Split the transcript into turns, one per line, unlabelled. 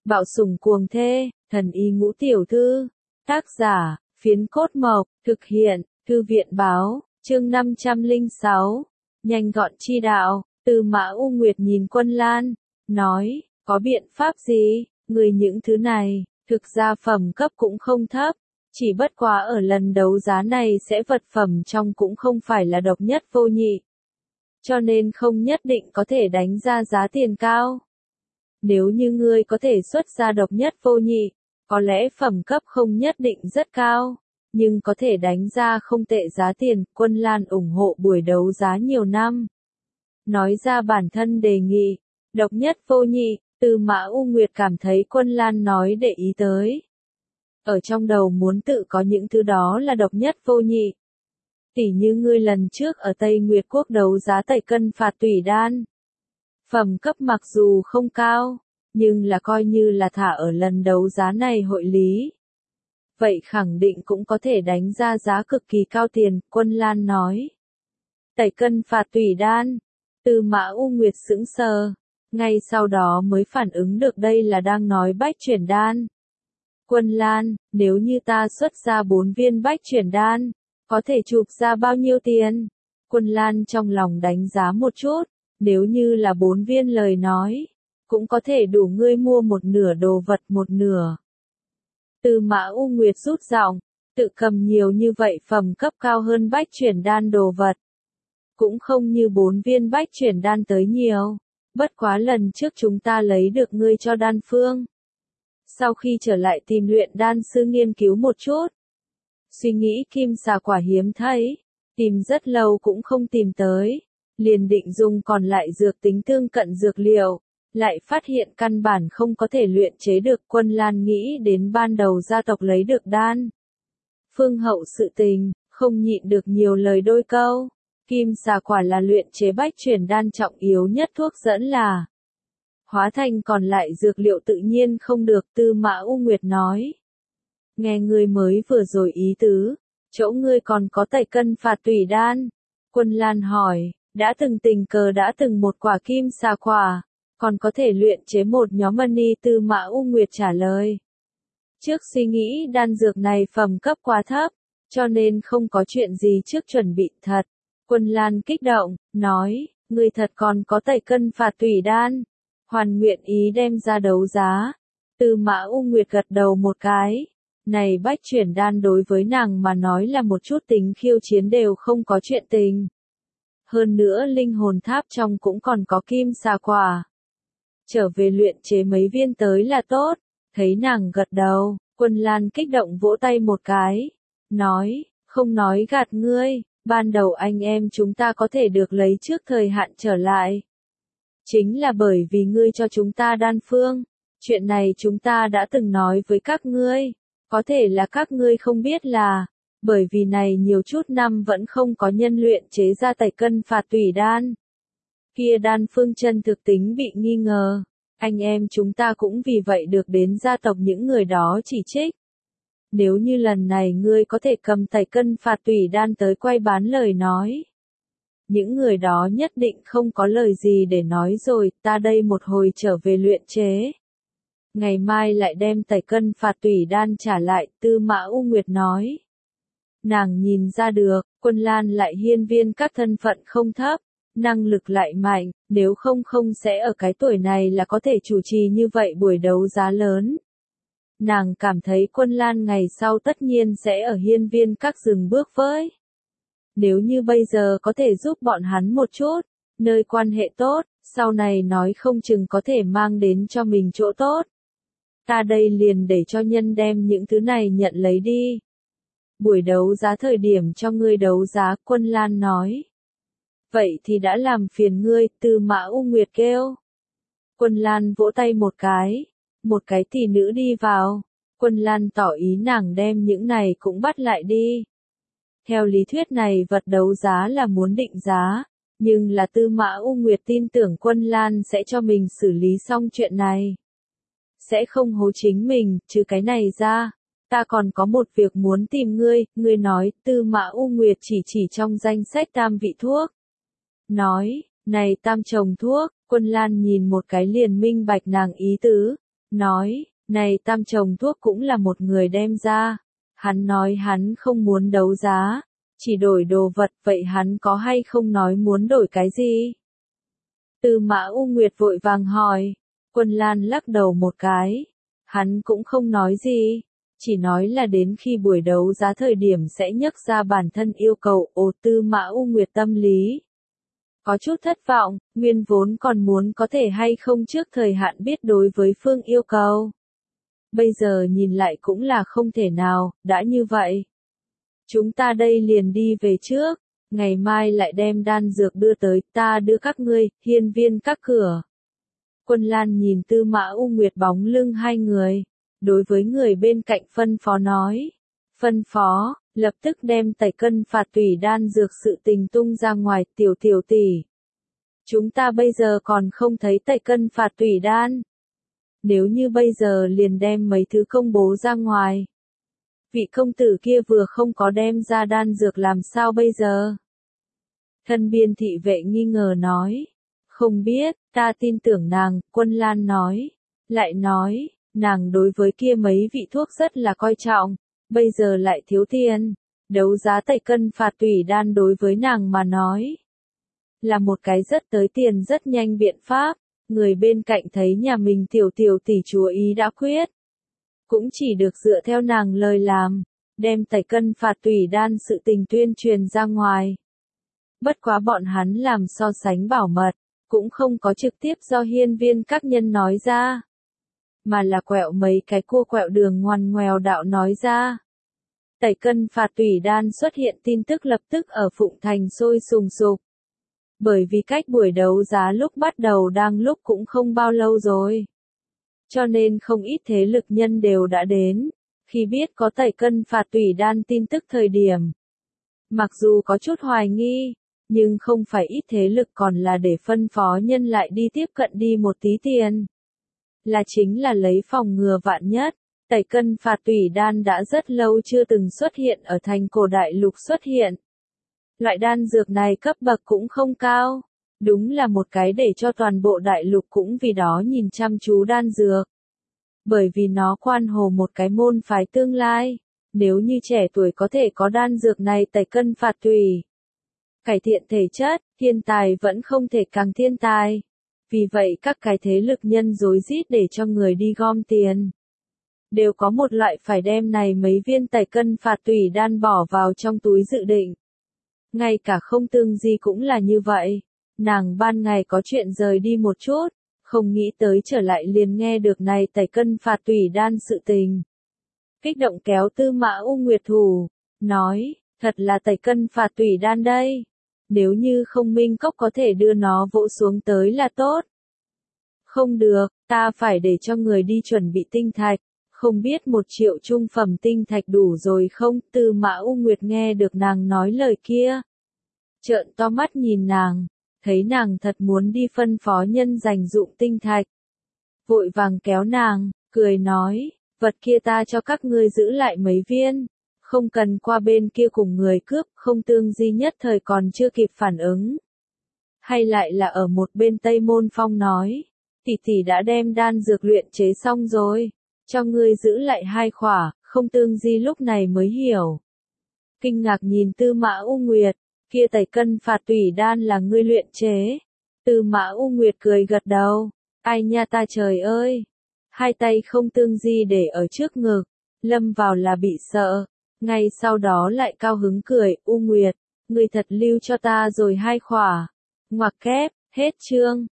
Bạo sủng cuồng thê, thần y ngũ tiểu thư. Tác giả, Phiến Cốt Mộc, thực hiện, Thư viện báo, chương 506. Nhanh gọn chi đạo, Tư Mã U Nguyệt nhìn Quân Lan, nói, có biện pháp gì, người những thứ này, thực ra phẩm cấp cũng không thấp, chỉ bất quá ở lần đấu giá này sẽ vật phẩm trong cũng không phải là độc nhất vô nhị. Cho nên không nhất định có thể đánh ra giá tiền cao. Nếu như ngươi có thể xuất ra độc nhất vô nhị, có lẽ phẩm cấp không nhất định rất cao, nhưng có thể đánh ra không tệ giá tiền. Quân Lan ủng hộ buổi đấu giá nhiều năm. Nói ra bản thân đề nghị, độc nhất vô nhị, Tư Mã U Nguyệt cảm thấy Quân Lan nói để ý tới. Ở trong đầu muốn tự có những thứ đó là độc nhất vô nhị. Tỉ như ngươi lần trước ở Tây Nguyệt Quốc đấu giá tẩy cân phạt tủy đan. Phẩm cấp mặc dù không cao, nhưng là coi như là thả ở lần đấu giá này hội lý. Vậy khẳng định cũng có thể đánh ra giá cực kỳ cao tiền, Quân Lan nói. Tẩy cân phạt tủy đan, Tư Mã U Nguyệt sững sờ, ngay sau đó mới phản ứng được đây là đang nói bách chuyển đan. Quân Lan, nếu như ta xuất ra 4 viên bách chuyển đan, có thể chụp ra bao nhiêu tiền? Quân Lan trong lòng đánh giá một chút, nếu như là 4 viên lời nói, cũng có thể đủ ngươi mua một nửa đồ vật một nửa. Tư Mã U Nguyệt rút giọng, tự cầm nhiều như vậy phẩm cấp cao hơn bách chuyển đan đồ vật. Cũng không như 4 viên bách chuyển đan tới nhiều, bất quá lần trước chúng ta lấy được ngươi cho đan phương. Sau khi trở lại tìm luyện đan sư nghiên cứu một chút, suy nghĩ kim xà quả hiếm thấy, tìm rất lâu cũng không tìm tới, liền định dùng còn lại dược tính tương cận dược liệu, lại phát hiện căn bản không có thể luyện chế được. Quân Lan nghĩ đến ban đầu gia tộc lấy được đan phương hậu sự tình, không nhịn được nhiều lời đôi câu. Kim xà quả là luyện chế bách chuyển đan trọng yếu nhất thuốc dẫn là hóa thành còn lại dược liệu tự nhiên không được. Tư Mã U Nguyệt nói. Nghe ngươi mới vừa rồi ý tứ, chỗ ngươi còn có tẩy cân phạt tủy đan. Quân Lan hỏi, đã từng tình cờ đã từng một quả kim xà quả, còn có thể luyện chế một nhóm mani. Tư Mã U Nguyệt trả lời. Trước suy nghĩ đan dược này phẩm cấp quá thấp, cho nên không có chuyện gì trước chuẩn bị thật. Quân Lan kích động, nói, ngươi thật còn có tẩy cân phạt tủy đan, hoàn nguyện ý đem ra đấu giá. Tư Mã U Nguyệt gật đầu một cái, này bách chuyển đan đối với nàng mà nói là một chút tính khiêu chiến đều không có chuyện tình. Hơn nữa linh hồn tháp trong cũng còn có kim xà quả. Trở về luyện chế mấy viên tới là tốt, thấy nàng gật đầu, Quân Lan kích động vỗ tay một cái, nói, không nói gạt ngươi. Ban đầu anh em chúng ta có thể được lấy trước thời hạn trở lại. Chính là bởi vì ngươi cho chúng ta đan phương. Chuyện này chúng ta đã từng nói với các ngươi. Có thể là các ngươi không biết là, bởi vì này nhiều chút năm vẫn không có nhân luyện chế ra tẩy cân phạt tủy đan. Kia đan phương chân thực tính bị nghi ngờ. Anh em chúng ta cũng vì vậy được đến gia tộc những người đó chỉ trích. Nếu như lần này ngươi có thể cầm tẩy cân phạt tủy đan tới quay bán lời nói, những người đó nhất định không có lời gì để nói rồi. Ta đây một hồi trở về luyện chế, ngày mai lại đem tẩy cân phạt tủy đan trả lại. Tư Mã U Nguyệt nói. Nàng nhìn ra được, Quân Lan lại hiên viên các thân phận không thấp, năng lực lại mạnh, nếu không sẽ ở cái tuổi này là có thể chủ trì như vậy buổi đấu giá lớn. Nàng cảm thấy Quân Lan ngày sau tất nhiên sẽ ở hiên viên các dừng bước với. Nếu như bây giờ có thể giúp bọn hắn một chút, nơi quan hệ tốt, sau này nói không chừng có thể mang đến cho mình chỗ tốt. Ta đây liền để cho nhân đem những thứ này nhận lấy đi. Buổi đấu giá thời điểm cho ngươi đấu giá. Quân Lan nói. Vậy thì đã làm phiền ngươi. Tư Mã U Nguyệt kêu. Quân Lan vỗ tay một cái tỷ nữ đi vào. Quân Lan tỏ ý nàng đem những này cũng bắt lại đi. Theo lý thuyết này vật đấu giá là muốn định giá, nhưng là Tư Mã U Nguyệt tin tưởng Quân Lan sẽ cho mình xử lý xong chuyện này. Sẽ không hố chính mình. Trừ cái này ra, ta còn có một việc muốn tìm ngươi. Ngươi nói. Tư Mã U Nguyệt chỉ trong danh sách tam vị thuốc. Nói, này tam chồng thuốc. Quân Lan nhìn một cái liền minh bạch nàng ý tứ. nói, này tam chồng thuốc cũng là một người đem ra. Hắn nói hắn không muốn đấu giá, chỉ đổi đồ vật, vậy hắn có hay không nói muốn đổi cái gì? Tư Mã U Nguyệt vội vàng hỏi, Quân Lan lắc đầu một cái, hắn cũng không nói gì, chỉ nói là đến khi buổi đấu giá thời điểm sẽ nhắc ra bản thân yêu cầu. Ồ, Tư Mã U Nguyệt tâm lý có chút thất vọng, nguyên vốn còn muốn có thể hay không trước thời hạn biết đối với phương yêu cầu. Bây giờ nhìn lại cũng là không thể nào, đã như vậy. Chúng ta đây liền đi về trước, ngày mai lại đem đan dược đưa tới, ta đưa các ngươi, hiên viên các cửa. Quân Lan nhìn Tư Mã U Nguyệt bóng lưng hai người, đối với người bên cạnh phân phó nói. Phân phó, lập tức đem tẩy cân phạt tủy đan dược sự tình tung ra ngoài. Tiểu tỷ. Chúng ta bây giờ còn không thấy tẩy cân phạt tủy đan. Nếu như bây giờ liền đem mấy thứ công bố ra ngoài. Vị công tử kia vừa không có đem ra đan dược làm sao bây giờ? Thân biên thị vệ nghi ngờ nói. Không biết, ta tin tưởng nàng, Quân Lan nói. Lại nói, nàng đối với kia mấy vị thuốc rất là coi trọng, bây giờ lại thiếu tiền. Đấu giá tẩy cân phạt tủy đan đối với nàng mà nói. Là một cái rất tới tiền rất nhanh biện pháp. Người bên cạnh thấy nhà mình tiểu tỷ chúa ý đã quyết. Cũng chỉ được dựa theo nàng lời làm, đem tẩy cân phạt tủy đan sự tình tuyên truyền ra ngoài. Bất quá bọn hắn làm so sánh bảo mật, cũng không có trực tiếp do hiên viên các nhân nói ra. Mà là quẹo mấy cái cua quẹo đường ngoằn ngoèo đạo nói ra. Tẩy cân phạt tủy đan xuất hiện tin tức lập tức ở Phụng Thành sôi sùng sục. Bởi vì cách buổi đấu giá lúc bắt đầu đang lúc cũng không bao lâu rồi. Cho nên không ít thế lực nhân đều đã đến, khi biết có tẩy cân phạt tủy đan tin tức thời điểm. Mặc dù có chút hoài nghi, nhưng không phải ít thế lực còn là để phân phó nhân lại đi tiếp cận đi một tí tiền. Là chính là lấy phòng ngừa vạn nhất, tẩy cân phạt tủy đan đã rất lâu chưa từng xuất hiện ở thành cổ đại lục xuất hiện. Loại đan dược này cấp bậc cũng không cao. Đúng là một cái để cho toàn bộ đại lục cũng vì đó nhìn chăm chú đan dược. Bởi vì nó quan hồ một cái môn phái tương lai. Nếu như trẻ tuổi có thể có đan dược này tẩy cân phạt tủy, cải thiện thể chất, thiên tài vẫn không thể càng thiên tài. Vì vậy các cái thế lực nhân rối rít để cho người đi gom tiền. Đều có một loại phải đem này mấy viên tẩy cân phạt tủy đan bỏ vào trong túi dự định. Ngay cả Không Tương Di cũng là như vậy. Nàng ban ngày có chuyện rời đi một chút, không nghĩ tới trở lại liền nghe được này tẩy cân phạt tủy đan sự tình. Kích động kéo Tư Mã U Nguyệt thủ, nói, thật là tẩy cân phạt tủy đan đây. Nếu như không Minh Cốc có thể đưa nó vỗ xuống tới là tốt. Không được, ta phải để cho người đi chuẩn bị tinh thạch. Không biết 1 triệu trung phẩm tinh thạch đủ rồi không? Tư Mã U Nguyệt nghe được nàng nói lời kia. Trợn to mắt nhìn nàng, thấy nàng thật muốn đi phân phó nhân dành dụng tinh thạch. Vội vàng kéo nàng, cười nói, vật kia ta cho các ngươi giữ lại mấy viên. Không cần qua bên kia cùng người cướp. Không Tương Di nhất thời còn chưa kịp phản ứng. Hay lại là ở một bên Tây Môn Phong nói, tỷ đã đem đan dược luyện chế xong rồi. Cho ngươi giữ lại 2 khỏa. Không Tương Di lúc này mới hiểu. Kinh ngạc nhìn Tư Mã U Nguyệt, kia tẩy cân phạt tủy đan là ngươi luyện chế. Tư Mã U Nguyệt cười gật đầu, ai nha ta trời ơi. Hai tay Không Tương Di để ở trước ngực, lâm vào là bị sợ. Ngay sau đó lại cao hứng cười, U Nguyệt, ngươi thật lưu cho ta rồi 2 khỏa. Ngoặc kép, hết chương.